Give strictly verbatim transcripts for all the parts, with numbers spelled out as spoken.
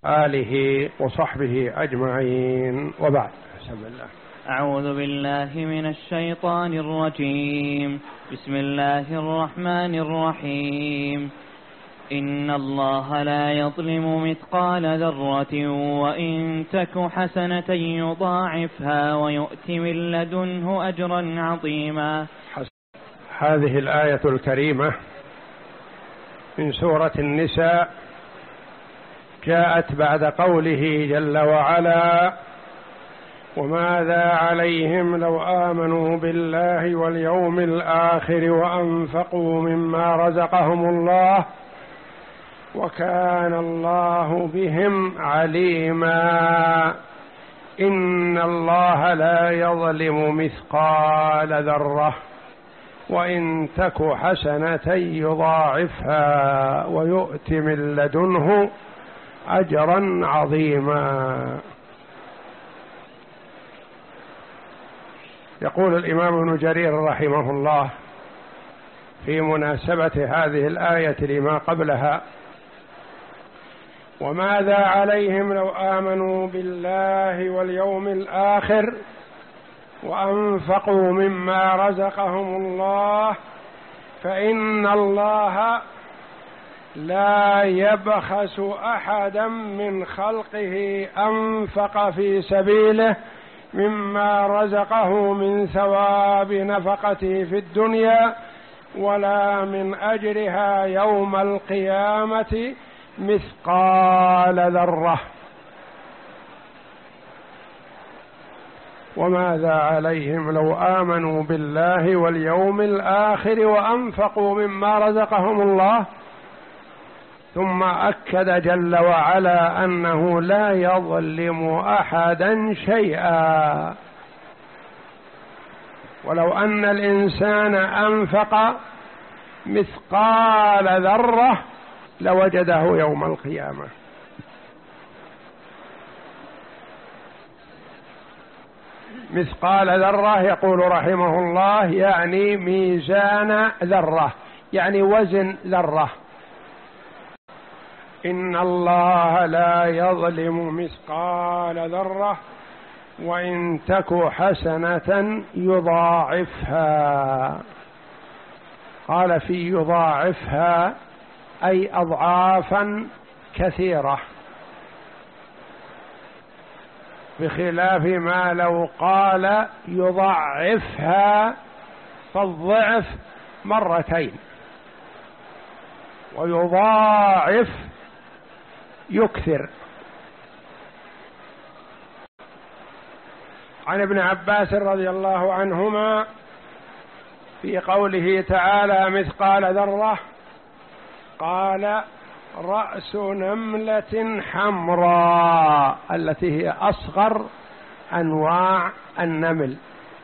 آله وصحبه أجمعين، وبعد. بسم الله. أعوذ بالله من الشيطان الرجيم. بسم الله الرحمن الرحيم. إن الله لا يظلم مثقال ذرة وإن تك حسنة يضاعفها ويؤت من لدنه أجرا عظيما. هذه الآية الكريمة من سورة النساء جاءت بعد قوله جل وعلا: وماذا عليهم لو آمنوا بالله واليوم الآخر وأنفقوا مما رزقهم الله وكان الله بهم عليما. إن الله لا يظلم مثقال ذرة وإن تك حسنة يضاعفها ويؤت من لدنه أجرا عظيما. يقول الإمام ابن جرير رحمه الله في مناسبة هذه الآية لما قبلها: وماذا عليهم لو آمنوا بالله واليوم الآخر وأنفقوا مما رزقهم الله فإن الله لا يبخس أحدا من خلقه أنفق في سبيله مما رزقه من ثواب نفقته في الدنيا ولا من أجرها يوم القيامة مثقال ذرة. وماذا عليهم لو آمنوا بالله واليوم الآخر وأنفقوا مما رزقهم الله، ثم أكد جل وعلا أنه لا يظلم أحدا شيئا. ولو أن الإنسان أنفق مثقال ذرة لوجده يوم القيامة. مثقال ذرة يقول رحمه الله يعني ميزان ذرة، يعني وزن ذرة. إن الله لا يظلم مثقال ذرة وإن تك حسنة يضاعفها. قال في يضاعفها أي أضعافا كثيرة، بخلاف ما لو قال يضاعفها فالضعف مرتين، ويضاعف يكثر. عن ابن عباس رضي الله عنهما في قوله تعالى مثقال ذرة قال: رأس نملة حمراء، التي هي أصغر أنواع النمل.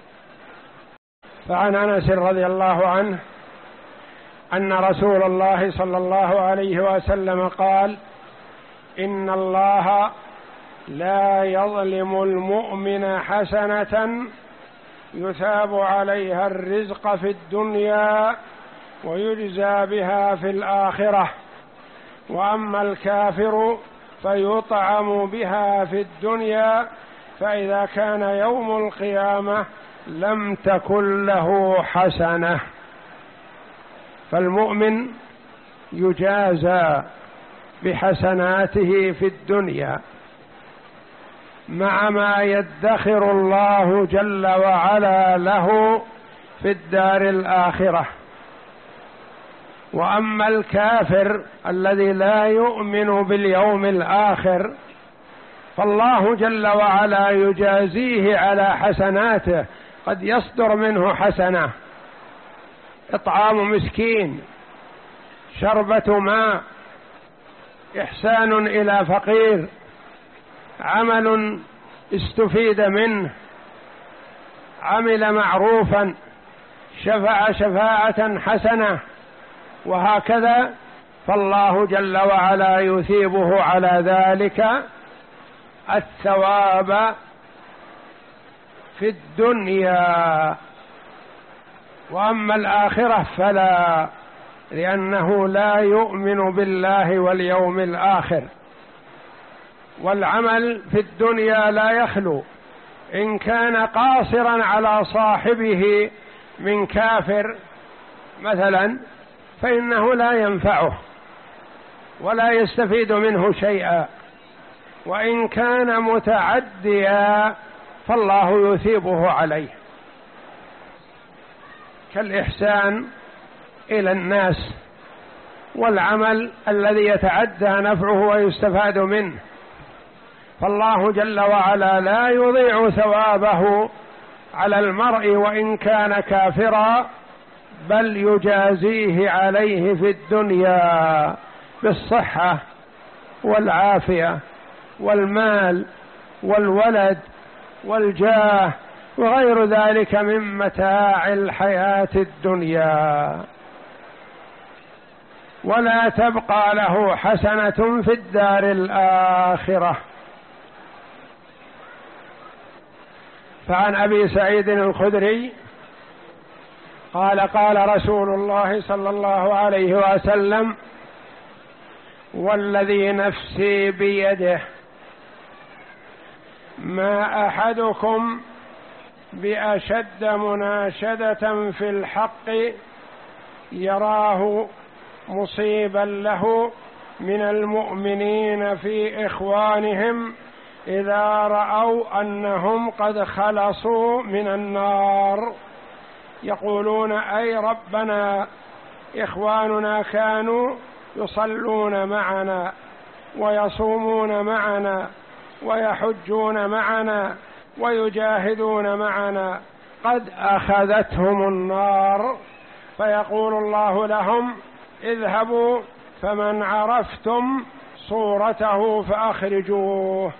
فعن أنس رضي الله عنه أن رسول الله صلى الله عليه وسلم قال: إن الله لا يظلم المؤمن حسنة يثاب عليها الرزق في الدنيا ويجزى بها في الآخرة، وأما الكافر فيطعم بها في الدنيا فإذا كان يوم القيامة لم تكن له حسنة. فالمؤمن يجازى بحسناته في الدنيا مع ما يدخر الله جل وعلا له في الدار الآخرة. وأما الكافر الذي لا يؤمن باليوم الآخر فالله جل وعلا يجازيه على حسناته. قد يصدر منه حسنة: إطعام مسكين، شربة ماء، إحسان إلى فقير، عمل استفيد منه، عمل معروفا، شفع شفاعة حسنة، وهكذا. فالله جل وعلا يثيبه على ذلك الثواب في الدنيا. وأما الآخرة فلا، لأنه لا يؤمن بالله واليوم الآخر. والعمل في الدنيا لا يخلو، إن كان قاصرا على صاحبه من كافر مثلا فإنه لا ينفعه ولا يستفيد منه شيئا، وإن كان متعديا فالله يثيبه عليه، كالإحسان إلى الناس والعمل الذي يتعدى نفعه ويستفاد منه، فالله جل وعلا لا يضيع ثوابه على المرء وإن كان كافرا، بل يجازيه عليه في الدنيا بالصحة والعافية والمال والولد والجاه وغير ذلك من متاع الحياة الدنيا، ولا تبقى له حسنة في الدار الآخرة. فعن أبي سعيد الخدري قال قال رسول الله صلى الله عليه وسلم: والذي نفسي بيده ما أحدكم بأشد مناشدة في الحق يراه مصيبا له من المؤمنين في إخوانهم إذا رأوا أنهم قد خلصوا من النار، يقولون: أي ربنا، إخواننا كانوا يصلون معنا ويصومون معنا ويحجون معنا ويجاهدون معنا، قد أخذتهم النار، فيقول الله لهم: اذهبوا فمن عرفتم صورته فأخرجوه،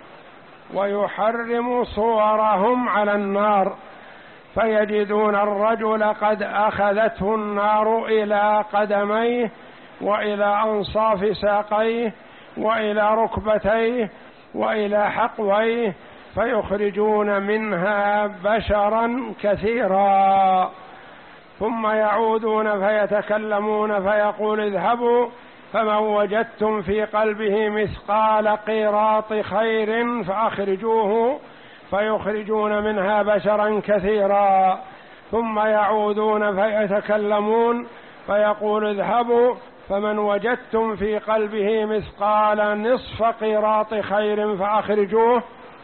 ويحرم صورهم على النار، فيجدون الرجل قد أخذته النار إلى قدميه وإلى أنصاف ساقيه وإلى ركبتيه وإلى حقويه، فيخرجون منها بشرا كثيرا، ثم يعودون فيتكلمون فيقول: اذهبوا فمن وجدتم في قلبه مثقال قيراط خير فأخرجوه، فيخرجون منها بشرا كثيرا، ثم يعودون فيتكلمون فيقول: اذهبوا فمن وجدتم في قلبه مثقال نصف قيراط خير فأخرجوه،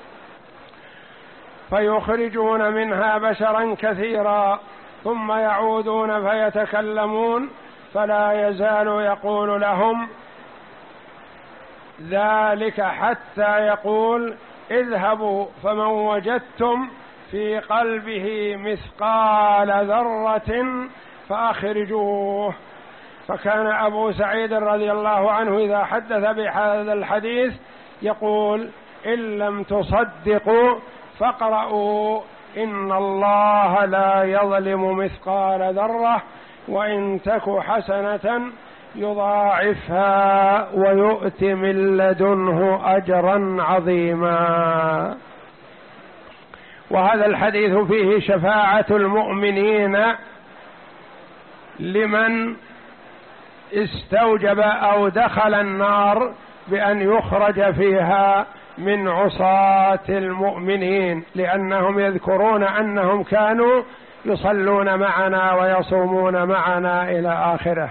فيخرجون منها بشرا كثيرا، ثم يعودون فيتكلمون فلا يزال يقول لهم ذلك حتى يقول: اذهبوا فمن وجدتم في قلبه مثقال ذرة فأخرجوه. فكان أبو سعيد رضي الله عنه إذا حدث بهذا الحديث يقول: إن لم تصدقوا فاقرؤوا إن الله لا يظلم مثقال ذرة وإن تك حسنة يضاعفها ويؤت من لدنه أجرا عظيما. وهذا الحديث فيه شفاعة المؤمنين لمن استوجب أو دخل النار بأن يخرج فيها من عصاة المؤمنين، لأنهم يذكرون أنهم كانوا يصلون معنا ويصومون معنا إلى آخره،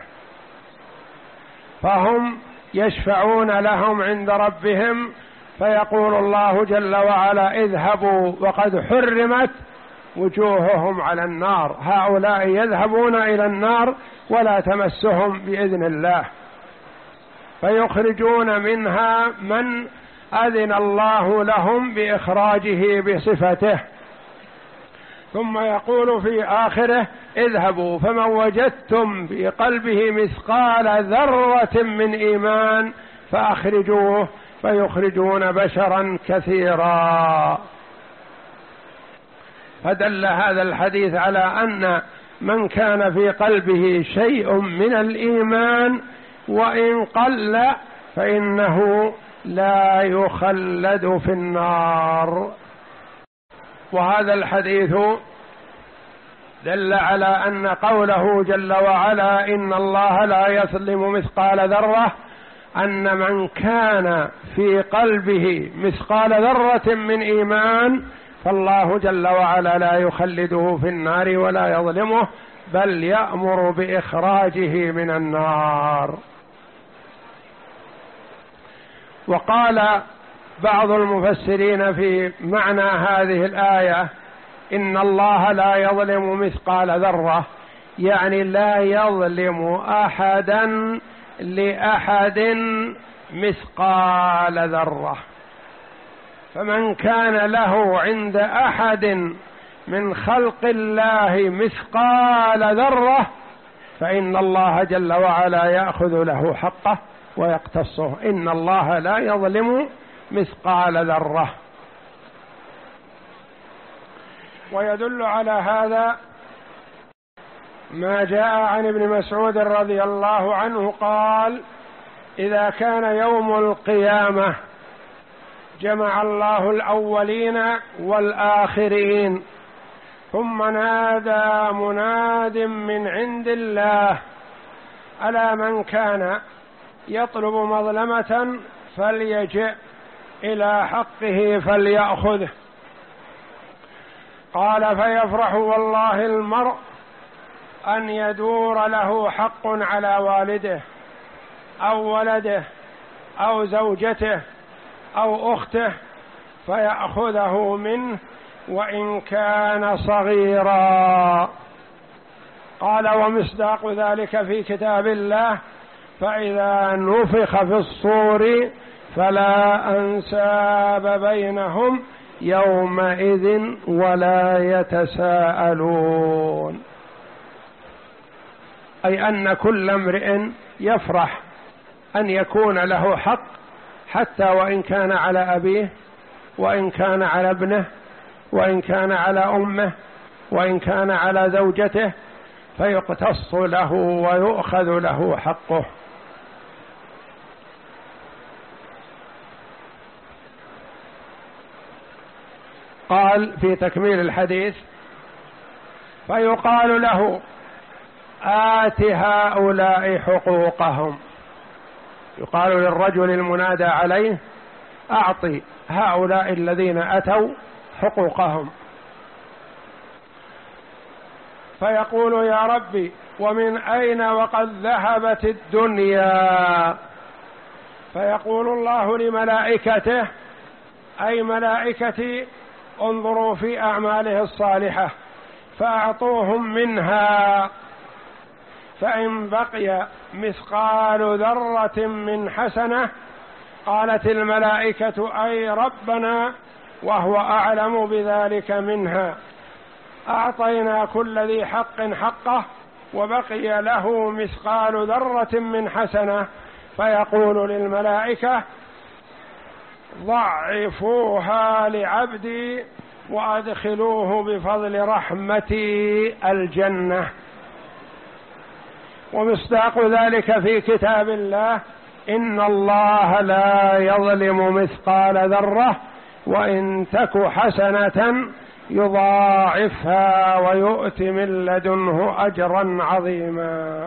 فهم يشفعون لهم عند ربهم، فيقول الله جل وعلا: اذهبوا، وقد حرمت وجوههم على النار، هؤلاء يذهبون إلى النار ولا تمسهم بإذن الله، فيخرجون منها من أذن الله لهم بإخراجه بصفته، ثم يقول في آخره: اذهبوا فمن وجدتم في قلبه مثقال ذرة من إيمان فأخرجوه، فيخرجون بشرا كثيرا. فدل هذا الحديث على أن من كان في قلبه شيء من الإيمان وإن قل فإنه لا يخلد في النار. وهذا الحديث دل على أن قوله جل وعلا: إن الله لا يظلم مثقال ذرة، أن من كان في قلبه مثقال ذرة من إيمان فالله جل وعلا لا يخلده في النار ولا يظلمه، بل يأمر بإخراجه من النار. وقال بعض المفسرين في معنى هذه الآية إن الله لا يظلم مثقال ذرة، يعني لا يظلم أحدا لأحد مثقال ذرة، فمن كان له عند أحد من خلق الله مثقال ذرة فإن الله جل وعلا يأخذ له حقه ويقتصه. إن الله لا يظلم مثقال ذرة. ويدل على هذا ما جاء عن ابن مسعود رضي الله عنه قال: إذا كان يوم القيامة جمع الله الأولين والآخرين، ثم نادى مناد من عند الله: ألا من كان يطلب مظلمة فليجئ إلى حقه فليأخذه. قال: فيفرح والله المرء أن يدور له حق على والده أو ولده أو زوجته أو أخته فيأخذه منه وإن كان صغيرا. قال: ومصداق ذلك في كتاب الله: فإذا نفخ في الصور فلا أنساب بينهم يومئذ ولا يتساءلون. أي أن كل امرئ يفرح أن يكون له حق، حتى وإن كان على أبيه، وإن كان على ابنه، وإن كان على أمه، وإن كان على زوجته، فيقتص له ويؤخذ له حقه. قال في تكميل الحديث: فيقال له: آت هؤلاء حقوقهم. يقال للرجل المنادى عليه: أعطي هؤلاء الذين أتوا حقوقهم. فيقول: يا ربي ومن أين وقد ذهبت الدنيا؟ فيقول الله لملائكته: أي ملائكتي انظروا في أعماله الصالحة فأعطوهم منها، فإن بقي مثقال ذرة من حسنة قالت الملائكة: أي ربنا وهو أعلم بذلك منها، أعطينا كل ذي حق حقه وبقي له مثقال ذرة من حسنة. فيقول للملائكة: ضعفوها لعبدي وأدخلوه بفضل رحمتي الجنة. ومصداق ذلك في كتاب الله: إن الله لا يظلم مثقال ذرة وإن تك حسنة يضاعفها ويؤت من لدنه أجرا عظيما.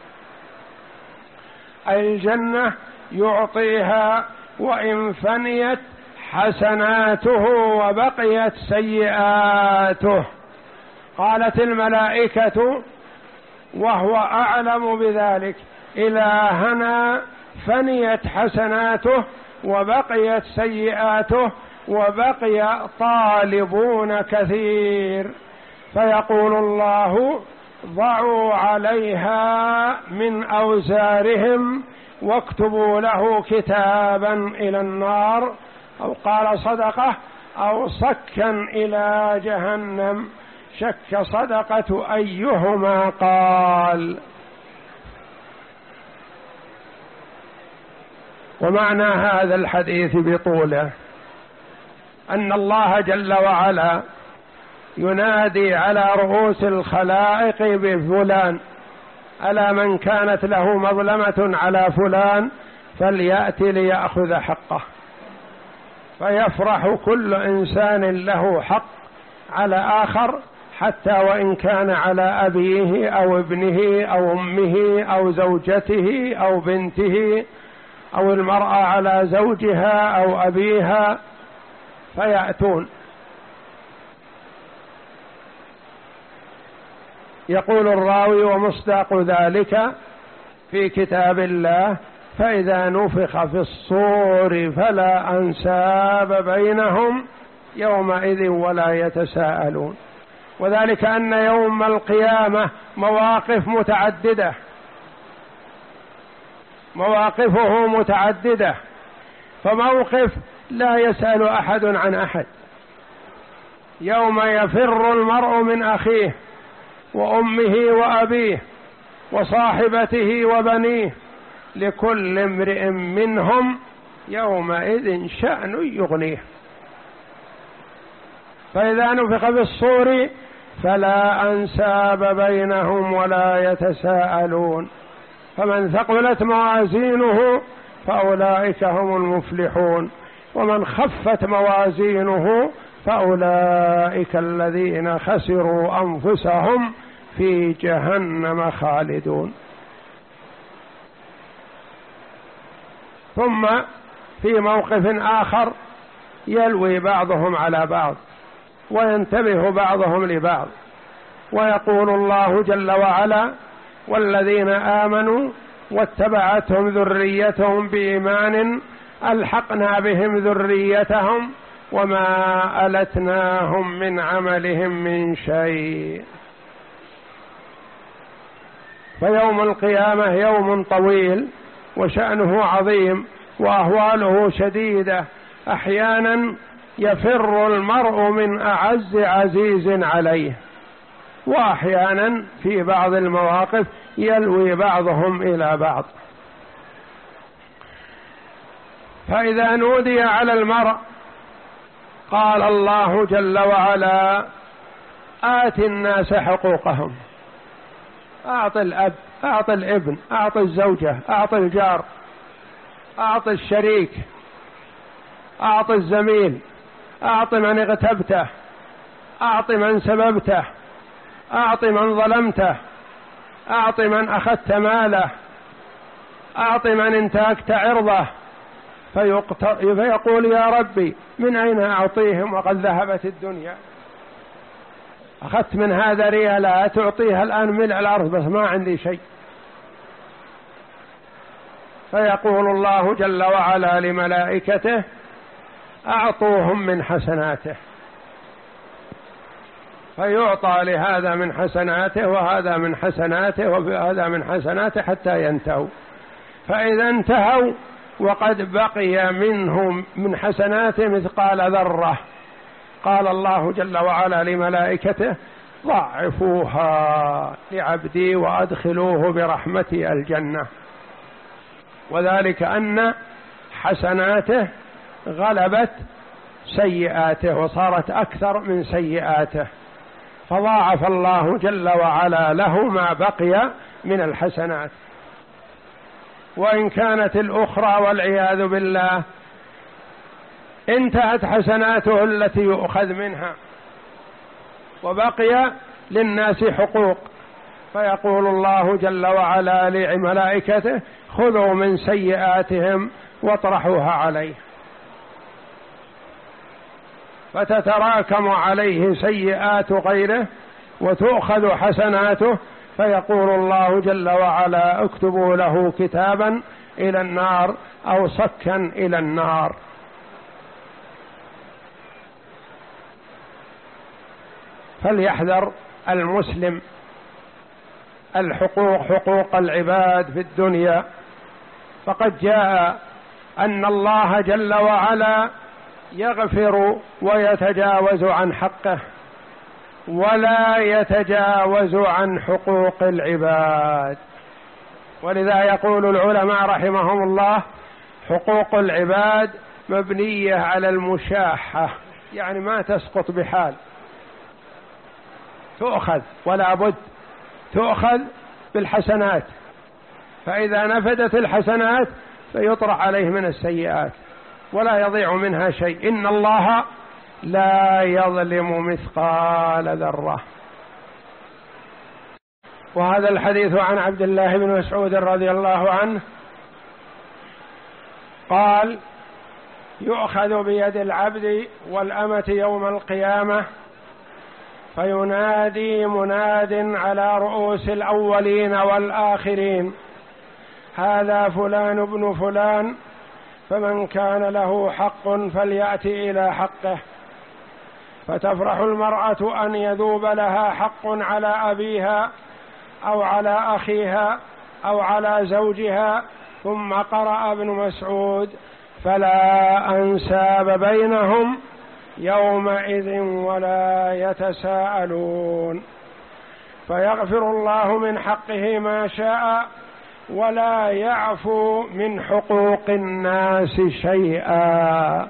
أي الجنة يعطيها وإن فنيت حسناته وبقيت سيئاته. قالت الملائكة وهو أعلم بذلك: إلهنا فنيت حسناته وبقيت سيئاته وبقي طالبون كثير. فيقول الله: ضعوا عليها من أوزارهم واكتبوا له كتابا إلى النار، أو قال صدقة أو صكا إلى جهنم، شك صدقة أيهما قال. ومعنى هذا الحديث بطوله أن الله جل وعلا ينادي على رؤوس الخلائق بفلان: ألا من كانت له مظلمة على فلان فليأتي ليأخذ حقه. فيفرح كل إنسان له حق على آخر، حتى وإن كان على أبيه أو ابنه أو أمه أو زوجته أو بنته أو المرأة على زوجها أو أبيها فيأتون. يقول الراوي: ومصداق ذلك في كتاب الله: فإذا نفخ في الصور فلا أنساب بينهم يومئذ ولا يتساءلون. وذلك أن يوم القيامة مواقف متعددة، مواقفه متعددة، فموقف لا يسأل أحد عن أحد، يوم يفر المرء من أخيه وأمه وأبيه وصاحبته وبنيه لكل امرئ منهم يومئذ شأن يغنيه. فإذا نفخ في الصور فلا أنساب بينهم ولا يتساءلون. فمن ثقلت موازينه فأولئك هم المفلحون، ومن خفت موازينه فأولئك الذين خسروا أنفسهم في جهنم خالدون. ثم في موقف آخر يلوي بعضهم على بعض وينتبه بعضهم لبعض، ويقول الله جل وعلا: والذين آمنوا واتبعتهم ذريتهم بإيمان ألحقنا بهم ذريتهم وما ألتناهم من عملهم من شيء. فيوم القيامة يوم طويل وشأنه عظيم وأهواله شديدة. أحيانا يفر المرء من أعز عزيز عليه، وأحيانا في بعض المواقف يلوي بعضهم إلى بعض. فإذا نودي على المرء قال الله جل وعلا: آت الناس حقوقهم. أعط الأب، أعط الابن، أعط الزوجة، أعط الجار، أعط الشريك، أعط الزميل، أعط من اغتبته، أعط من سببته، أعط من ظلمته، أعط من أخذت ماله، أعط من انتهكت عرضه. فيقول: يا ربي من أين أعطيهم وقد ذهبت الدنيا؟ أخذت من هذا ريالات تعطيها الآن ملء الأرض بس ما عندي شيء. فيقول الله جل وعلا لملائكته: أعطوهم من حسناته. فيعطى لهذا من حسناته وهذا من حسناته وهذا من حسناته حتى ينتهوا. فإذا انتهوا وقد بقي منهم من حسناته مثقال ذرة، قال الله جل وعلا لملائكته: ضاعفوها لعبدي وأدخلوه برحمتي الجنة. وذلك أن حسناته غلبت سيئاته وصارت أكثر من سيئاته، فضاعف الله جل وعلا له ما بقي من الحسنات. وإن كانت الأخرى والعياذ بالله انتهت حسناته التي يؤخذ منها وبقي للناس حقوق، فيقول الله جل وعلا لملائكته: خذوا من سيئاتهم واطرحوها عليه. فتتراكم عليه سيئات غيره وتؤخذ حسناته، فيقول الله جل وعلا: اكتبوا له كتابا إلى النار أو صكا إلى النار. فليحذر المسلم الحقوق، حقوق العباد في الدنيا. فقد جاء أن الله جل وعلا يغفر ويتجاوز عن حقه ولا يتجاوز عن حقوق العباد. ولذا يقول العلماء رحمهم الله: حقوق العباد مبنية على المشاحة، يعني ما تسقط بحال، تؤخذ ولا بد، تؤخذ بالحسنات، فإذا نفدت الحسنات فيطرح عليه من السيئات ولا يضيع منها شيء. إن الله لا يظلم مثقال ذرة. وهذا الحديث عن عبد الله بن مسعود رضي الله عنه قال يؤخذ بيد العبد والأمة يوم القيامة فينادي مناد على رؤوس الأولين والآخرين: هذا فلان ابن فلان، فمن كان له حق فليأتي إلى حقه. فتفرح المرأة أن يذوب لها حق على أبيها أو على أخيها أو على زوجها. ثم قرأ ابن مسعود: فلا أنساب بينهم يومئذ ولا يتساءلون. فيغفر الله من حقه ما شاء ولا يعفو من حقوق الناس شيئا.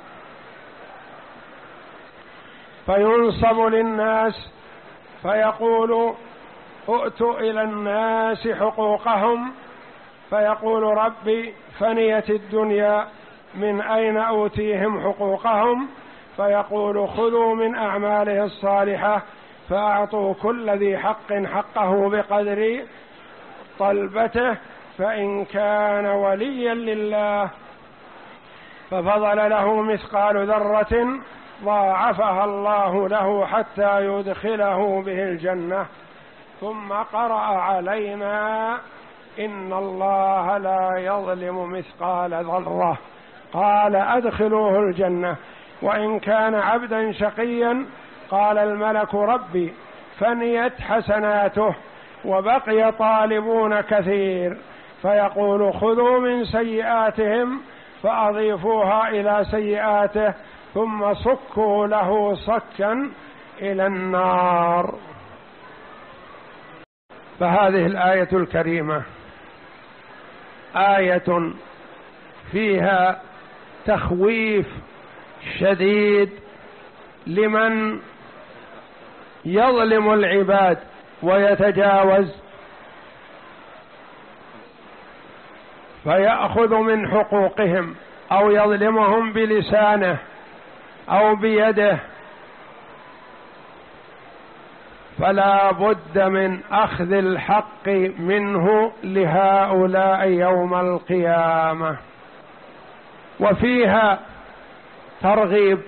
فينصب للناس فيقول: ائتوا إلى الناس حقوقهم، فيقول: ربي فنيت الدنيا، من أين أوتيهم حقوقهم؟ فيقول: خذوا من أعماله الصالحة فأعطوا كل ذي حق حقه بقدر طلبته، فإن كان وليا لله ففضل له مثقال ذرة ضاعفها الله له حتى يدخله به الجنة. ثم قرأ علينا: إن الله لا يظلم مثقال ذرة، قال: أدخلوه الجنة. وإن كان عبدا شقيا قال الملك: ربي فنيت حسناته وبقي طالبون كثير، فيقول: خذوا من سيئاتهم فأضيفوها إلى سيئاته ثم صكوا له صكا إلى النار. فهذه الآية الكريمة آية فيها تخويف شديد لمن يظلم العباد ويتجاوز فيأخذ من حقوقهم أو يظلمهم بلسانه أو بيده، فلا بد من أخذ الحق منه لهؤلاء يوم القيامة. وفيها ترغيب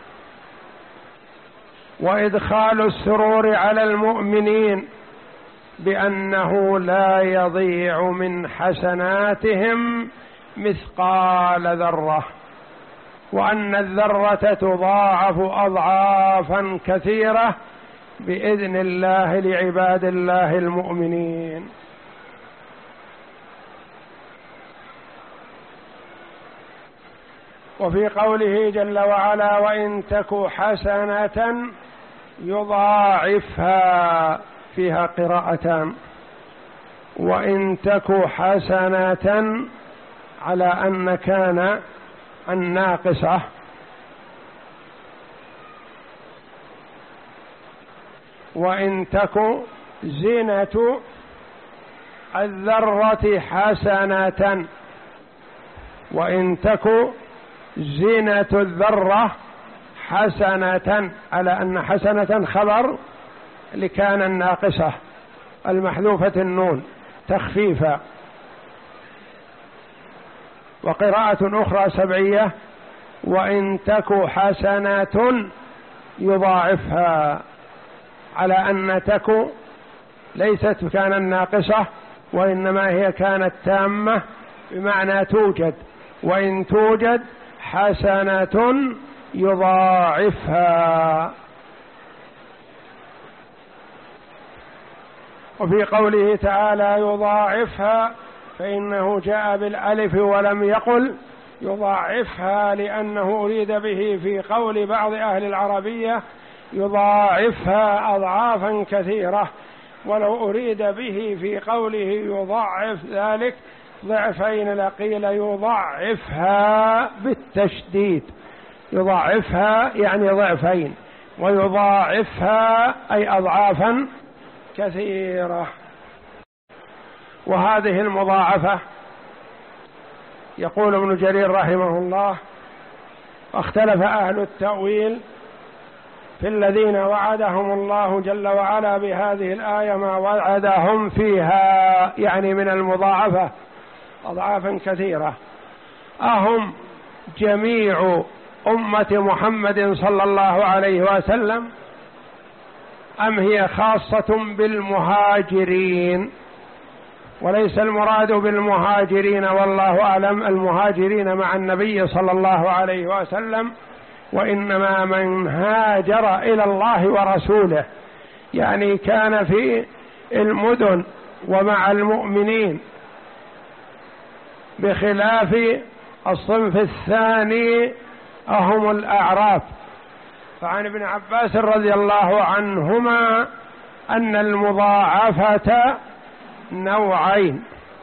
وإدخال السرور على المؤمنين بأنه لا يضيع من حسناتهم مثقال ذرة، وأن الذرة تضاعف أضعافا كثيرة بإذن الله لعباد الله المؤمنين. وفي قوله جل وعلا: وإن تك حسنة يضاعفها، فيها قراءتان: وإن تك حسنة على أن كان الناقصة، وإن تك زينة الذرة حسنة، وإن تك زينة الذرة حسنة، على أن حسنة خبر لكان الناقصة المحذوفة النون تخفيفا. وقراءة أخرى سبعية: وإن تك حسنة يضاعفها، على أن تك ليست كان الناقصة وإنما هي كانت تامة بمعنى توجد، وإن توجد حسنة يضاعفها. وفي قوله تعالى يضاعفها فإنه جاء بالألف ولم يقل يضاعفها، لأنه أريد به في قول بعض أهل العربية يضاعفها أضعافا كثيرة، ولو أريد به في قوله يضاعف ذلك ضعفين لقيل يضاعفها بالتشديد، يضاعفها يعني ضعفين، ويضاعفها أي أضعافا كثيرة. وهذه المضاعفة يقول ابن جرير رحمه الله: اختلف أهل التأويل في الذين وعدهم الله جل وعلا بهذه الآية ما وعدهم فيها، يعني من المضاعفة أضعافا كثيرة، أهم جميع أمة محمد صلى الله عليه وسلم أم هي خاصة بالمهاجرين؟ وليس المراد بالمهاجرين والله أعلم المهاجرين مع النبي صلى الله عليه وسلم، وإنما من هاجر إلى الله ورسوله، يعني كان في المدن ومع المؤمنين، بخلاف الصنف الثاني هم الأعراب. فعن ابن عباس رضي الله عنهما أن المضاعفة نوعين،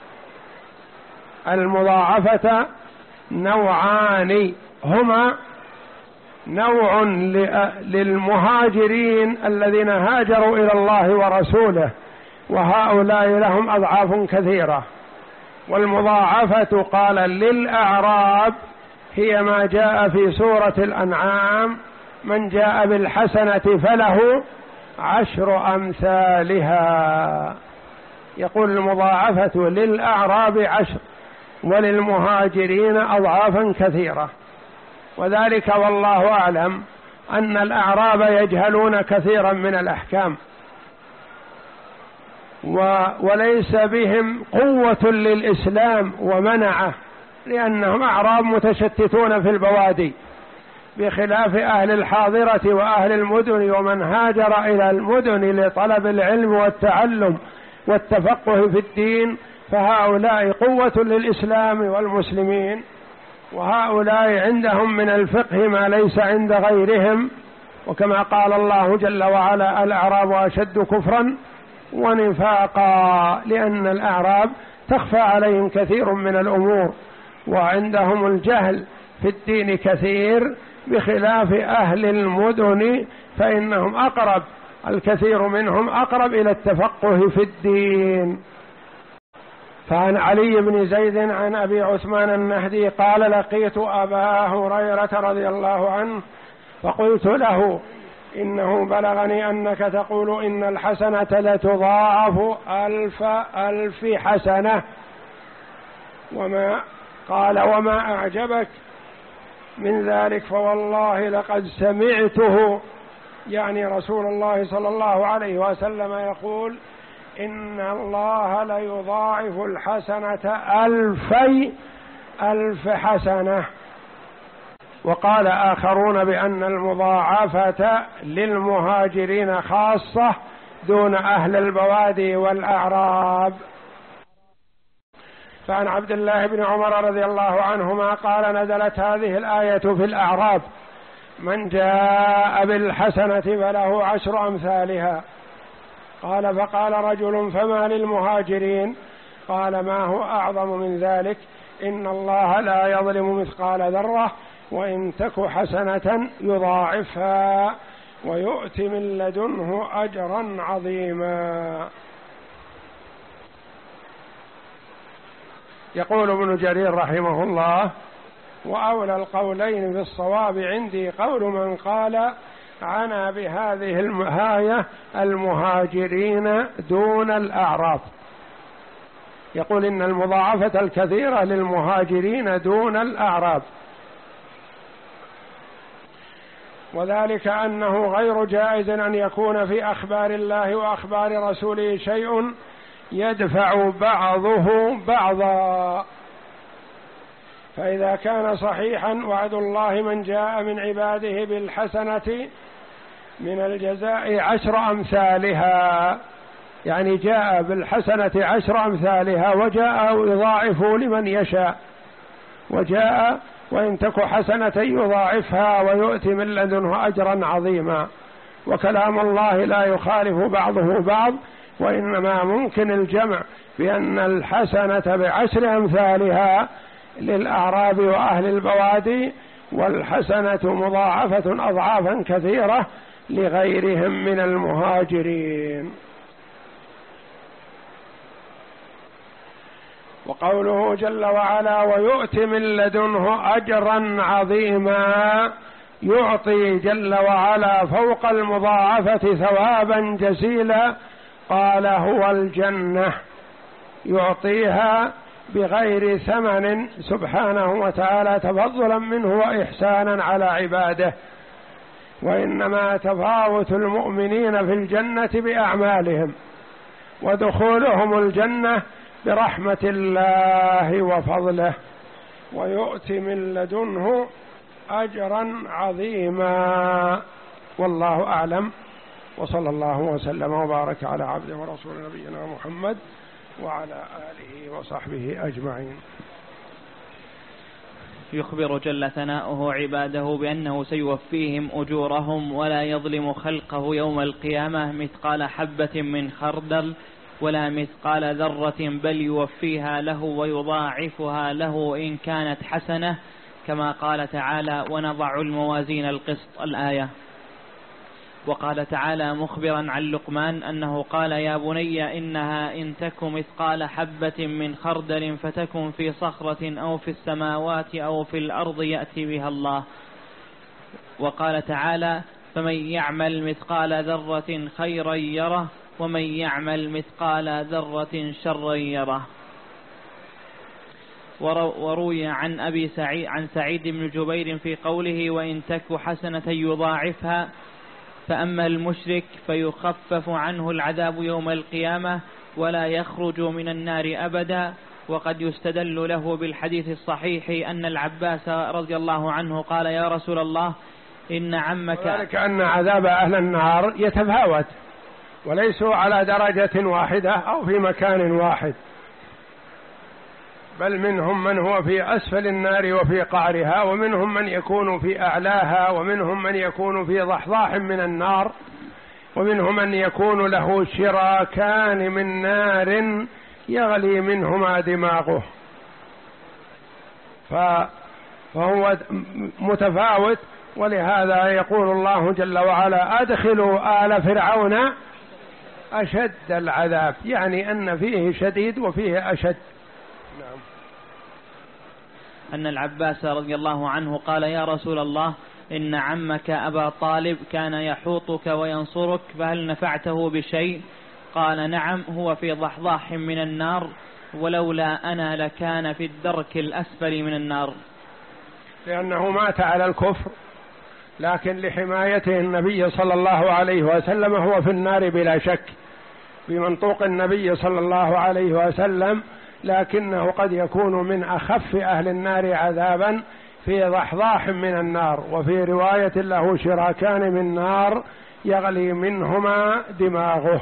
المضاعفة نوعان، هما نوع للمهاجرين الذين هاجروا إلى الله ورسوله، وهؤلاء لهم أضعاف كثيرة، والمضاعفة قال للأعراب هي ما جاء في سورة الأنعام: من جاء بالحسنة فله عشر أمثالها. يقول المضاعفة للأعراب عشر وللمهاجرين أضعافا كثيرة، وذلك والله أعلم أن الأعراب يجهلون كثيرا من الأحكام وليس بهم قوة للإسلام ومنعه، لأنهم أعراب متشتتون في البوادي، بخلاف أهل الحاضرة وأهل المدن ومن هاجر إلى المدن لطلب العلم والتعلم والتفقه في الدين، فهؤلاء قوة للإسلام والمسلمين، وهؤلاء عندهم من الفقه ما ليس عند غيرهم. وكما قال الله جل وعلا: الأعراب أشد كفرا ونفاقا، لأن الأعراب تخفى عليهم كثير من الأمور وعندهم الجهل في الدين كثير، بخلاف أهل المدن فإنهم أقرب، الكثير منهم أقرب إلى التفقه في الدين. فعن علي بن زيد عن أبي عثمان النهدي قال: لقيت أبا هريرة رضي الله عنه فقلت له: إنه بلغني أنك تقول إن الحسنة لتضاعف ألف ألف حسنة، وما قال وما أعجبك من ذلك؟ فوالله لقد سمعته، يعني رسول الله صلى الله عليه وسلم يقول: إن الله ليضاعف الحسنة ألفي ألف حسنة. وقال آخرون بأن المضاعفة للمهاجرين خاصة دون أهل البوادي والأعراب. فعن عبد الله بن عمر رضي الله عنهما قال: نزلت هذه الآية في الأعراب: من جاء بالحسنة فله عشر أمثالها. قال: فقال رجل: فما للمهاجرين؟ قال: ما هو أعظم من ذلك؟ إن الله لا يظلم مثقال ذرة، وإن تك حسنة يضاعفها ويؤت من لدنه أجرا عظيما. يقول ابن جرير رحمه الله: وأولى القولين بالصواب عندي قول من قال عنى بهذه الآية المهاجرين دون الأعراب، يقول إن المضاعفة الكثيرة للمهاجرين دون الأعراب، وذلك أنه غير جائز أن يكون في أخبار الله وأخبار رسوله شيء يدفع بعضه بعضا. فإذا كان صحيحا وعد الله من جاء من عباده بالحسنة من الجزاء عشر أمثالها، يعني جاء بالحسنة عشر أمثالها، وجاء يضاعف لمن يشاء، وجاء وإن تك حسنة يضاعفها ويؤتي من لدنه أجرا عظيما. وكلام الله لا يخالف بعضه بعض، وإنما ممكن الجمع بأن الحسنة بعشر أمثالها للأعراب وأهل البوادي، والحسنة مضاعفة أضعافا كثيرة لغيرهم من المهاجرين. وقوله جل وعلا: ويؤتي من لدنه أجرا عظيما، يعطي جل وعلا فوق المضاعفة ثوابا جزيلا، قال هو الجنة، يعطيها بغير ثمن سبحانه وتعالى تفضلا منه وإحسانا على عباده، وإنما تفاوت المؤمنين في الجنة بأعمالهم، ودخولهم الجنة برحمة الله وفضله، ويؤتي من لدنه أجرا عظيما. والله أعلم، وصلى الله وسلم وبارك على عبده ورسول نبينا محمد وعلى آله وصحبه أجمعين. يخبر جل ثناؤه عباده بأنه سيوفيهم أجورهم ولا يظلم خلقه يوم القيامة مثقال حبة من خردل ولا مثقال ذرة، بل يوفيها له ويضاعفها له إن كانت حسنة، كما قال تعالى: ونضع الموازين القسط، الآية. وقال تعالى مخبرا عن لقمان أنه قال: يا بني إنها إن تك مثقال حبة من خردل فتكن في صخرة أو في السماوات أو في الأرض يأتي بها الله. وقال تعالى: فمن يعمل مثقال ذرة خيرا يره ومن يعمل مثقال ذرة شرا يره. وروي عن أبي سعيد عن سعيد بن جبير في قوله: وإن تك حسنة يضاعفها. فأما المشرك فيخفف عنه العذاب يوم القيامة ولا يخرج من النار أبدا. وقد يستدل له بالحديث الصحيح أن العباس رضي الله عنه قال: يا رسول الله إن عمك، وذلك أن عذاب أهل النار يتفاوت وليسوا على درجة واحدة أو في مكان واحد، بل منهم من هو في أسفل النار وفي قعرها، ومنهم من يكون في أعلاها، ومنهم من يكون في ضحضاح من النار، ومنهم من يكون له شراكان من نار يغلي منهما دماغه، فهو متفاوت. ولهذا يقول الله جل وعلا: أدخلوا آل فرعون أشد العذاب، يعني أن فيه شديد وفيه أشد. نعم. أن العباس رضي الله عنه قال: يا رسول الله إن عمك أبا طالب كان يحوطك وينصرك، فهل نفعته بشيء؟ قال: نعم، هو في ضحضاح من النار، ولولا أنا لكان في الدرك الأسفل من النار. لأنه مات على الكفر، لكن لحمايته النبي صلى الله عليه وسلم هو في النار بلا شك بمنطوق النبي صلى الله عليه وسلم، لكنه قد يكون من أخف أهل النار عذابا في ضحضاح من النار. وفي رواية له شراكان من نار يغلي منهما دماغه.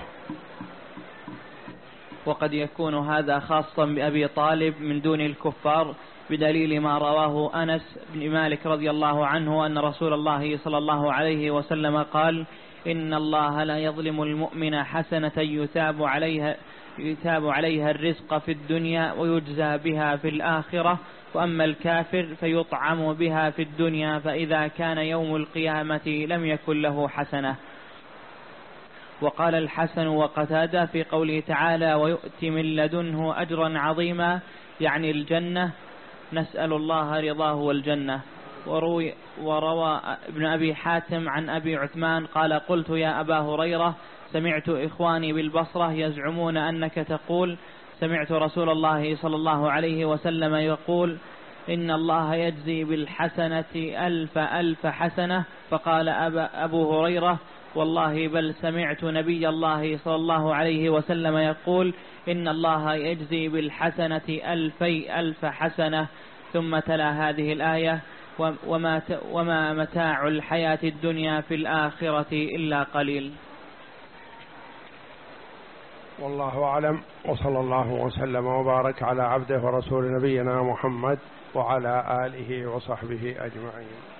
وقد يكون هذا خاصا بأبي طالب من دون الكفار، بدليل ما رواه أنس بن مالك رضي الله عنه أن رسول الله صلى الله عليه وسلم قال: إن الله لا يظلم المؤمن حسنة يثاب عليها يثاب عليها الرزق في الدنيا ويجزى بها في الآخرة، وأما الكافر فيطعم بها في الدنيا، فإذا كان يوم القيامة لم يكن له حسنة. وقال الحسن وقتادة في قوله تعالى: ويؤتي من لدنه أجرا عظيما، يعني الجنة، نسأل الله رضاه والجنة. وروي وروى ابن أبي حاتم عن أبي عثمان قال: قلت يا أبا هريرة سمعت إخواني بالبصرة يزعمون أنك تقول: سمعت رسول الله صلى الله عليه وسلم يقول: إن الله يجزي بالحسنة ألف ألف حسنة. فقال أبو هريرة: والله بل سمعت نبي الله صلى الله عليه وسلم يقول: إن الله يجزي بالحسنة ألفي ألف حسنة. ثم تلا هذه الآية: وما, وما متاع الحياة الدنيا في الآخرة إلا قليل. والله أعلم، وصلى الله وسلم وبارك على عبده ورسول نبينا محمد وعلى آله وصحبه أجمعين.